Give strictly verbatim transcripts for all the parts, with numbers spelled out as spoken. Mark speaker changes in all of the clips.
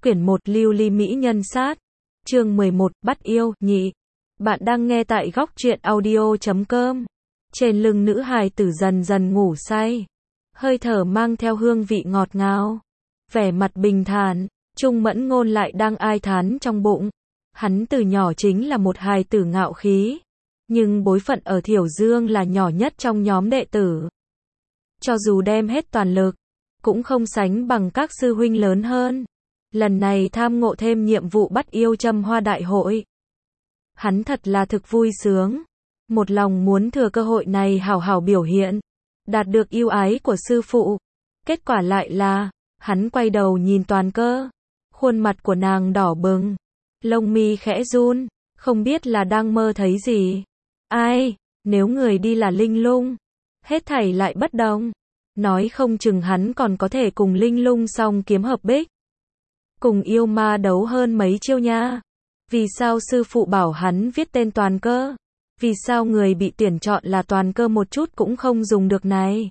Speaker 1: Quyển một Lưu ly mỹ nhân sát. Chương mười một, bắt yêu, nhị. Bạn đang nghe tại góc truyện audio chấm com. Trên lưng nữ hài tử dần dần ngủ say. Hơi thở mang theo hương vị ngọt ngào. Vẻ mặt bình thản, Trung Mẫn Ngôn lại đang ai thán trong bụng. Hắn từ nhỏ chính là một hài tử ngạo khí. Nhưng bối phận ở Thiểu Dương là nhỏ nhất trong nhóm đệ tử. Cho dù đem hết toàn lực, cũng không sánh bằng các sư huynh lớn hơn. Lần này tham ngộ thêm nhiệm vụ bắt yêu châm hoa đại hội. Hắn thật là thực vui sướng. Một lòng muốn thừa cơ hội này hảo hảo biểu hiện. Đạt được yêu ái của sư phụ. Kết quả lại là, hắn quay đầu nhìn Toàn Cơ. Khuôn mặt của nàng đỏ bừng. Lông mi khẽ run. Không biết là đang mơ thấy gì. Ai, nếu người đi là Linh Lung. Hết thảy lại bất đồng. Nói không chừng hắn còn có thể cùng Linh Lung song kiếm hợp bích. Cùng yêu ma đấu hơn mấy chiêu nha. Vì sao sư phụ bảo hắn viết tên Toàn Cơ? Vì sao người bị tuyển chọn là Toàn Cơ một chút cũng không dùng được này?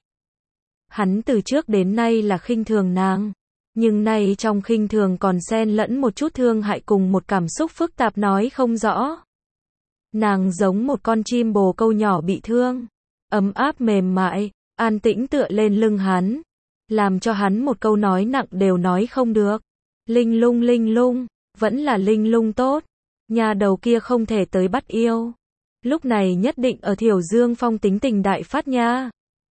Speaker 1: Hắn từ trước đến nay là khinh thường nàng. Nhưng nay trong khinh thường còn xen lẫn một chút thương hại cùng một cảm xúc phức tạp nói không rõ. Nàng giống một con chim bồ câu nhỏ bị thương. Ấm áp mềm mại, an tĩnh tựa lên lưng hắn. Làm cho hắn một câu nói nặng đều nói không được. Linh Lung Linh Lung, vẫn là Linh Lung tốt. Nhà đầu kia không thể tới bắt yêu. Lúc này nhất định ở Thiểu Dương Phong tính tình đại phát nha.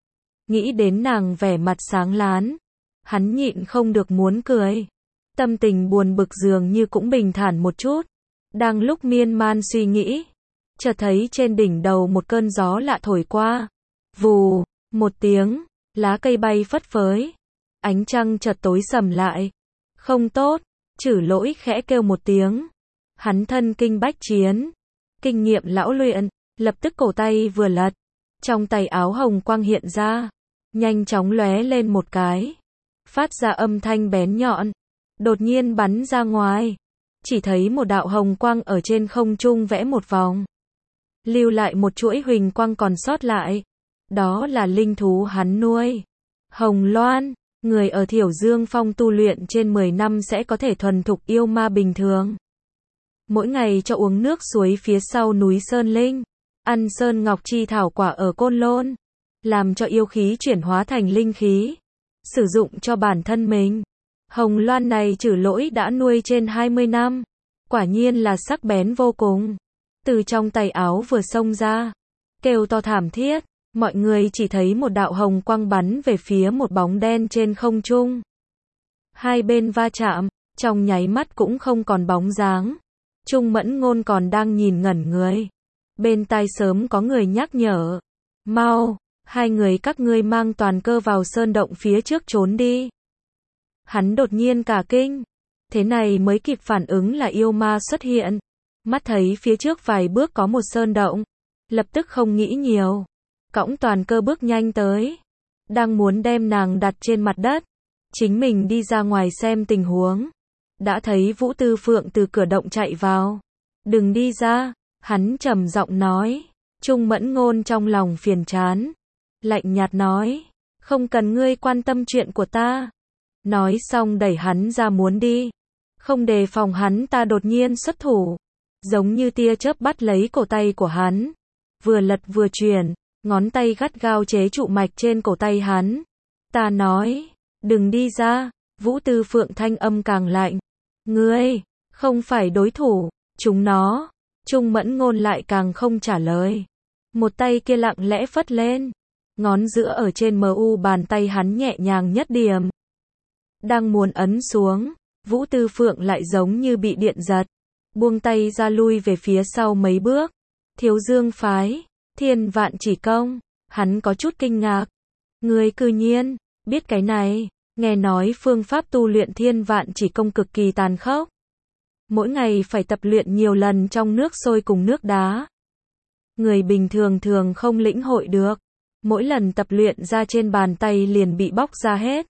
Speaker 1: Nghĩ đến nàng vẻ mặt sáng lán. Hắn nhịn không được muốn cười. Tâm tình buồn bực dường như cũng bình thản một chút. Đang lúc miên man suy nghĩ. Chợt thấy trên đỉnh đầu một cơn gió lạ thổi qua. Vù, một tiếng, lá cây bay phất phới. Ánh trăng chợt tối sầm lại. Không tốt, Trử Lỗi khẽ kêu một tiếng. Hắn thân kinh bách chiến. Kinh nghiệm lão luyện, lập tức cổ tay vừa lật. Trong tay áo hồng quang hiện ra. Nhanh chóng lóe lên một cái. Phát ra âm thanh bén nhọn. Đột nhiên bắn ra ngoài. Chỉ thấy một đạo hồng quang ở trên không trung vẽ một vòng. Lưu lại một chuỗi huỳnh quang còn sót lại. Đó là linh thú hắn nuôi. Hồng Loan. Người ở Thiểu Dương Phong tu luyện trên mười năm sẽ có thể thuần thục yêu ma bình thường. Mỗi ngày cho uống nước suối phía sau núi Sơn Linh. Ăn sơn ngọc chi thảo quả ở Côn Lôn. Làm cho yêu khí chuyển hóa thành linh khí. Sử dụng cho bản thân mình. Hồng Loan này Trử Lỗi đã nuôi trên hai mươi năm. Quả nhiên là sắc bén vô cùng. Từ trong tay áo vừa xông ra. Kêu to thảm thiết. Mọi người chỉ thấy một đạo hồng quang bắn về phía một bóng đen trên không trung. Hai bên va chạm, trong nháy mắt cũng không còn bóng dáng. Trung Mẫn Ngôn còn đang nhìn ngẩn người. Bên tai sớm có người nhắc nhở. Mau, hai người các ngươi mang Toàn Cơ vào sơn động phía trước trốn đi. Hắn đột nhiên cả kinh. Thế này mới kịp phản ứng là yêu ma xuất hiện. Mắt thấy phía trước vài bước có một sơn động. Lập tức không nghĩ nhiều. Cõng Toàn Cơ bước nhanh tới. Đang muốn đem nàng đặt trên mặt đất. Chính mình đi ra ngoài xem tình huống. Đã thấy Vũ Tư Phượng từ cửa động chạy vào. Đừng đi ra. Hắn trầm giọng nói. Trung Mẫn Ngôn trong lòng phiền chán. Lạnh nhạt nói. Không cần ngươi quan tâm chuyện của ta. Nói xong đẩy hắn ra muốn đi. Không đề phòng hắn ta đột nhiên xuất thủ. Giống như tia chớp bắt lấy cổ tay của hắn. Vừa lật vừa chuyển. Ngón tay gắt gao chế trụ mạch trên cổ tay hắn. Ta nói, đừng đi ra. Vũ Tư Phượng thanh âm càng lạnh. Ngươi, không phải đối thủ, chúng nó. Trung Mẫn Ngôn lại càng không trả lời. Một tay kia lặng lẽ phất lên. Ngón giữa ở trên mờ u bàn tay hắn nhẹ nhàng nhất điểm. Đang muốn ấn xuống, Vũ Tư Phượng lại giống như bị điện giật. Buông tay ra lui về phía sau mấy bước. Thiếu Dương phái. Thiên Vạn Chỉ Công, hắn có chút kinh ngạc. Ngươi cư nhiên, biết cái này, nghe nói phương pháp tu luyện Thiên Vạn Chỉ Công cực kỳ tàn khốc. Mỗi ngày phải tập luyện nhiều lần trong nước sôi cùng nước đá. Người bình thường thường không lĩnh hội được. Mỗi lần tập luyện ra trên bàn tay liền bị bóc ra hết.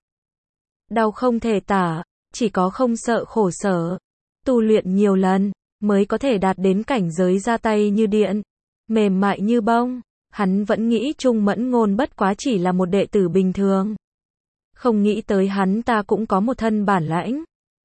Speaker 1: Đau không thể tả, chỉ có không sợ khổ sở. Tu luyện nhiều lần, mới có thể đạt đến cảnh giới ra tay như điện. Mềm mại như bông, hắn vẫn nghĩ Trung Mẫn Ngôn bất quá chỉ là một đệ tử bình thường. Không nghĩ tới hắn ta cũng có một thân bản lãnh.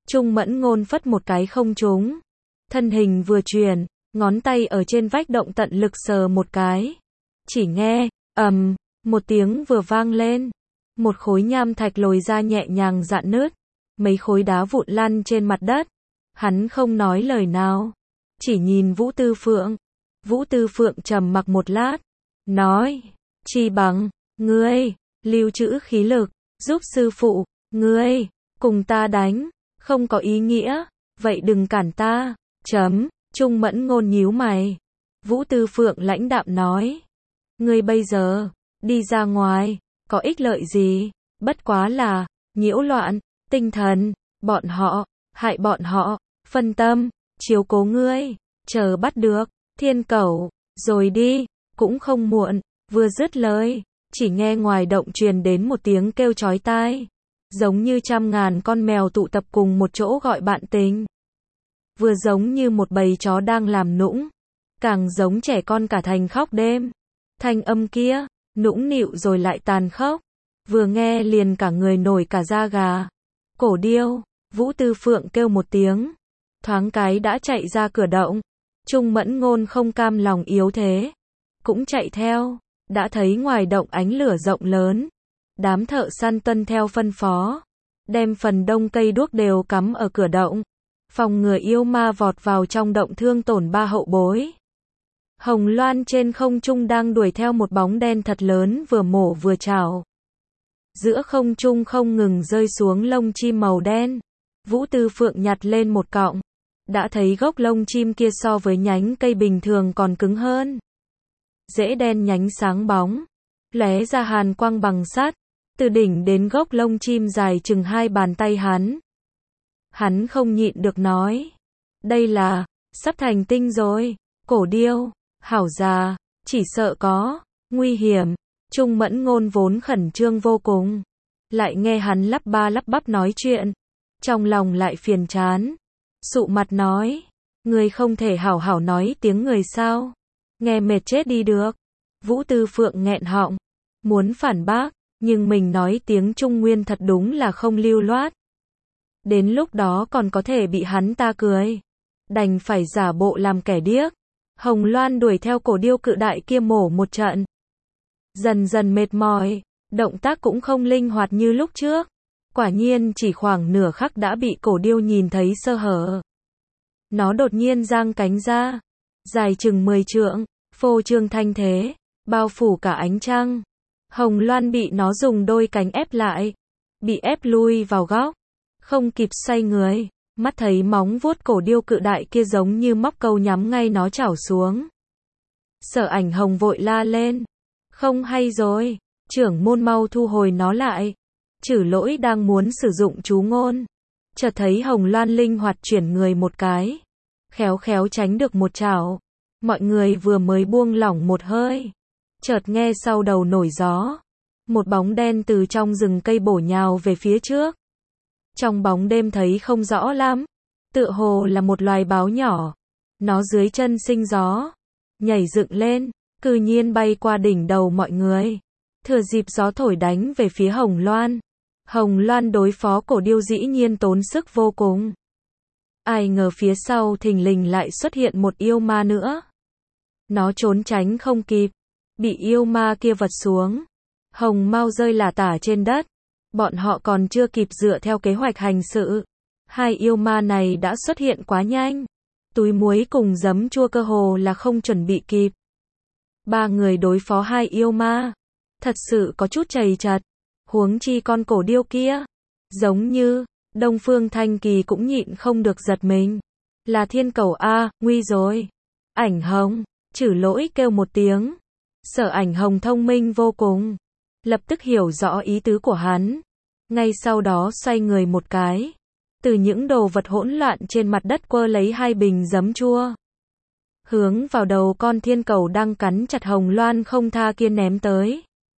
Speaker 1: Trung Mẫn Ngôn phất một cái không trúng. Thân hình vừa chuyển, ngón tay ở trên vách động tận lực sờ một cái. Chỉ nghe, ầm, một tiếng vừa vang lên. Một khối nham thạch lồi ra nhẹ nhàng rạn nứt. Mấy khối đá vụn lăn trên mặt đất. Hắn không nói lời nào. Chỉ nhìn Vũ Tư Phượng. Vũ Tư Phượng trầm mặc một lát. Nói, chi bằng, ngươi, lưu trữ khí lực, giúp sư phụ, ngươi, cùng ta đánh, không có ý nghĩa, vậy đừng cản ta, chấm, Trung Mẫn Ngôn nhíu mày. Vũ Tư Phượng lãnh đạm nói, ngươi bây giờ, đi ra ngoài, có ích lợi gì, bất quá là, nhiễu loạn, tinh thần, bọn họ, hại bọn họ, phân tâm, chiếu cố ngươi, chờ bắt được, thiên cẩu, rồi đi, cũng không muộn, vừa dứt lời, chỉ nghe ngoài động truyền đến một tiếng kêu chói tai, giống như trăm ngàn con mèo tụ tập cùng một chỗ gọi bạn tình. Vừa giống như một bầy chó đang làm nũng, càng giống trẻ con cả thành khóc đêm. Thanh âm kia, nũng nịu rồi lại tàn khốc, vừa nghe liền cả người nổi cả da gà. Cổ điêu, Vũ Tư Phượng kêu một tiếng, thoáng cái đã chạy ra cửa động. Trung Mẫn Ngôn không cam lòng yếu thế, cũng chạy theo, đã thấy ngoài động ánh lửa rộng lớn. Đám thợ săn tuân theo phân phó, đem phần đông cây đuốc đều cắm ở cửa động, phòng ngừa yêu ma vọt vào trong động thương tổn ba hậu bối. Hồng Loan trên không trung đang đuổi theo một bóng đen thật lớn vừa mổ vừa chảo. Giữa không trung không ngừng rơi xuống lông chim màu đen. Vũ Tư Phượng nhặt lên một cọng, đã thấy gốc lông chim kia so với nhánh cây bình thường còn cứng hơn. Rễ đen nhánh sáng bóng, lóe ra hàn quang bằng sắt, từ đỉnh đến gốc lông chim dài chừng hai bàn tay hắn. Hắn không nhịn được nói, đây là, sắp thành tinh rồi, cổ điêu, hảo già, chỉ sợ có, nguy hiểm. Trung Mẫn Ngôn vốn khẩn trương vô cùng, lại nghe hắn lắp ba lắp bắp nói chuyện, trong lòng lại phiền chán, sụ mặt nói, người không thể hảo hảo nói tiếng người sao, nghe mệt chết đi được. Vũ Tư Phượng nghẹn họng, muốn phản bác, nhưng mình nói tiếng Trung Nguyên thật đúng là không lưu loát. Đến lúc đó còn có thể bị hắn ta cười, đành phải giả bộ làm kẻ điếc. Hồng Loan đuổi theo cổ điêu cự đại kia mổ một trận. Dần dần mệt mỏi, động tác cũng không linh hoạt như lúc trước. Quả nhiên chỉ khoảng nửa khắc đã bị cổ điêu nhìn thấy sơ hở. Nó đột nhiên giang cánh ra, dài chừng mười trượng, phô trương thanh thế, bao phủ cả ánh trăng. Hồng Loan bị nó dùng đôi cánh ép lại, bị ép lui vào góc, không kịp xoay người, mắt thấy móng vuốt cổ điêu cự đại kia giống như móc câu nhắm ngay nó chảo xuống. Sở Ảnh Hồng vội la lên, không hay rồi, trưởng môn mau thu hồi nó lại. Trừ Lỗi đang muốn sử dụng chú ngôn, chợt thấy Hồng Loan linh hoạt chuyển người một cái, khéo khéo tránh được một chảo. Mọi người vừa mới buông lỏng một hơi, chợt nghe sau đầu nổi gió, một bóng đen từ trong rừng cây bổ nhào về phía trước. Trong bóng đêm thấy không rõ lắm, tựa hồ là một loài báo nhỏ. Nó dưới chân sinh gió, nhảy dựng lên, cư nhiên bay qua đỉnh đầu mọi người, thừa dịp gió thổi đánh về phía Hồng Loan. Hồng Loan đối phó cổ điêu dĩ nhiên tốn sức vô cùng. Ai ngờ phía sau thình lình lại xuất hiện một yêu ma nữa. Nó trốn tránh không kịp, bị yêu ma kia vật xuống. Hồng mau rơi lả tả trên đất. Bọn họ còn chưa kịp dựa theo kế hoạch hành sự, hai yêu ma này đã xuất hiện quá nhanh. Túi muối cùng giấm chua cơ hồ là không chuẩn bị kịp. Ba người đối phó hai yêu ma, thật sự có chút chầy chật. Huống chi con cổ điêu kia, giống như Đông Phương Thanh Kỳ cũng nhịn không được giật mình. Là thiên cẩu a, nguy rồi. Ảnh Hồng, Trừ Lỗi kêu một tiếng. Sở Ảnh Hồng thông minh vô cùng, lập tức hiểu rõ ý tứ của hắn. Ngay sau đó xoay người một cái, từ những đồ vật hỗn loạn trên mặt đất quơ lấy hai bình giấm chua, hướng vào đầu con thiên cẩu đang cắn chặt Hồng Loan không tha kia ném tới.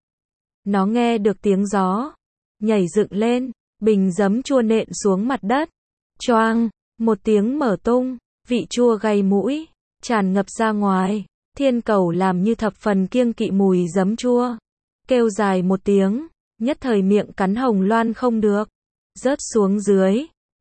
Speaker 1: Nó nghe được tiếng gió, nhảy dựng lên, bình giấm chua nện xuống mặt đất. Choang, một tiếng mở tung, vị chua gây mũi, tràn ngập ra ngoài. Thiên cẩu làm như thập phần kiêng kỵ mùi giấm chua, kêu dài một tiếng, nhất thời miệng cắn Hồng Loan không được, rớt xuống dưới,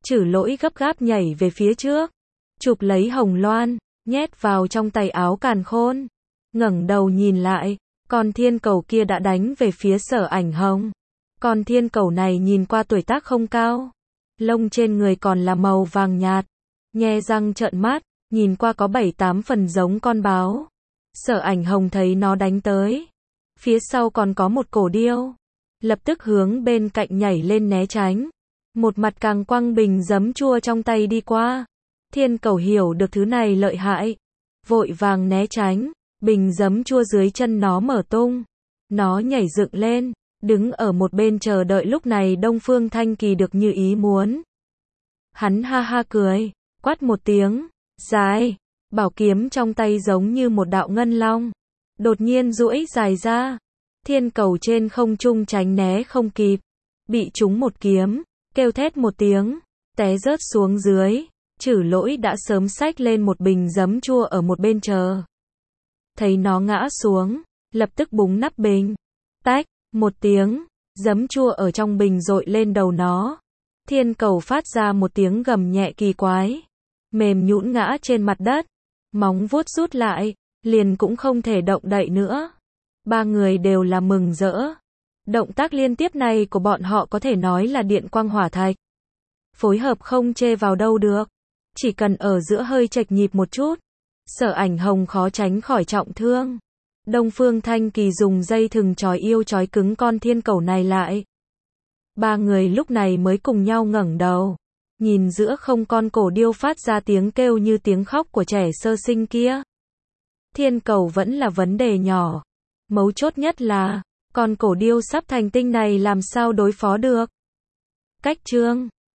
Speaker 1: Trử Lỗi gấp gáp nhảy về phía trước, chụp lấy hồng loan, nhét vào trong tay áo càn khôn. Ngẩng đầu nhìn lại, con thiên cầu kia đã đánh về phía Sở Ảnh Hồng. Con thiên cầu này nhìn qua tuổi tác không cao, lông trên người còn là màu vàng nhạt, nhe răng trợn mắt, nhìn qua có bảy tám phần giống con báo. Sở Ảnh Hồng thấy nó đánh tới, phía sau còn có một cổ điêu, lập tức hướng bên cạnh nhảy lên né tránh, một mặt càng quăng bình giấm chua trong tay đi qua. Thiên cầu hiểu được thứ này lợi hại, vội vàng né tránh, bình giấm chua dưới chân nó mở tung, nó nhảy dựng lên, đứng ở một bên chờ đợi. Lúc này Đông Phương Thanh Kỳ được như ý muốn. Hắn ha ha cười, quát một tiếng, dài, bảo kiếm trong tay giống như một đạo ngân long, đột nhiên duỗi dài ra. Thiên cầu trên không trung tránh né không kịp, bị trúng một kiếm, kêu thét một tiếng, té rớt xuống dưới. Trử Lỗi đã sớm xách lên một bình giấm chua ở một bên chờ. Thấy nó ngã xuống, lập tức búng nắp bình, tách, một tiếng, giấm chua ở trong bình dội lên đầu nó. Thiên cầu phát ra một tiếng gầm nhẹ kỳ quái, mềm nhũn ngã trên mặt đất, móng vuốt rút lại, liền cũng không thể động đậy nữa. Ba người đều là mừng rỡ. Động tác liên tiếp này của bọn họ có thể nói là điện quang hỏa thạch. Phối hợp không chê vào đâu được. Chỉ cần ở giữa hơi chệch nhịp một chút, Sở Ảnh Hồng khó tránh khỏi trọng thương. Đông Phương Thanh Kỳ dùng dây thừng trói yêu trói cứng con thiên cầu này lại. Ba người lúc này mới cùng nhau ngẩng đầu, nhìn giữa không con cổ điêu phát ra tiếng kêu như tiếng khóc của trẻ sơ sinh kia. Thiên cầu vẫn là vấn đề nhỏ, mấu chốt nhất là con cổ điêu sắp thành tinh này làm sao đối phó được. Cách chương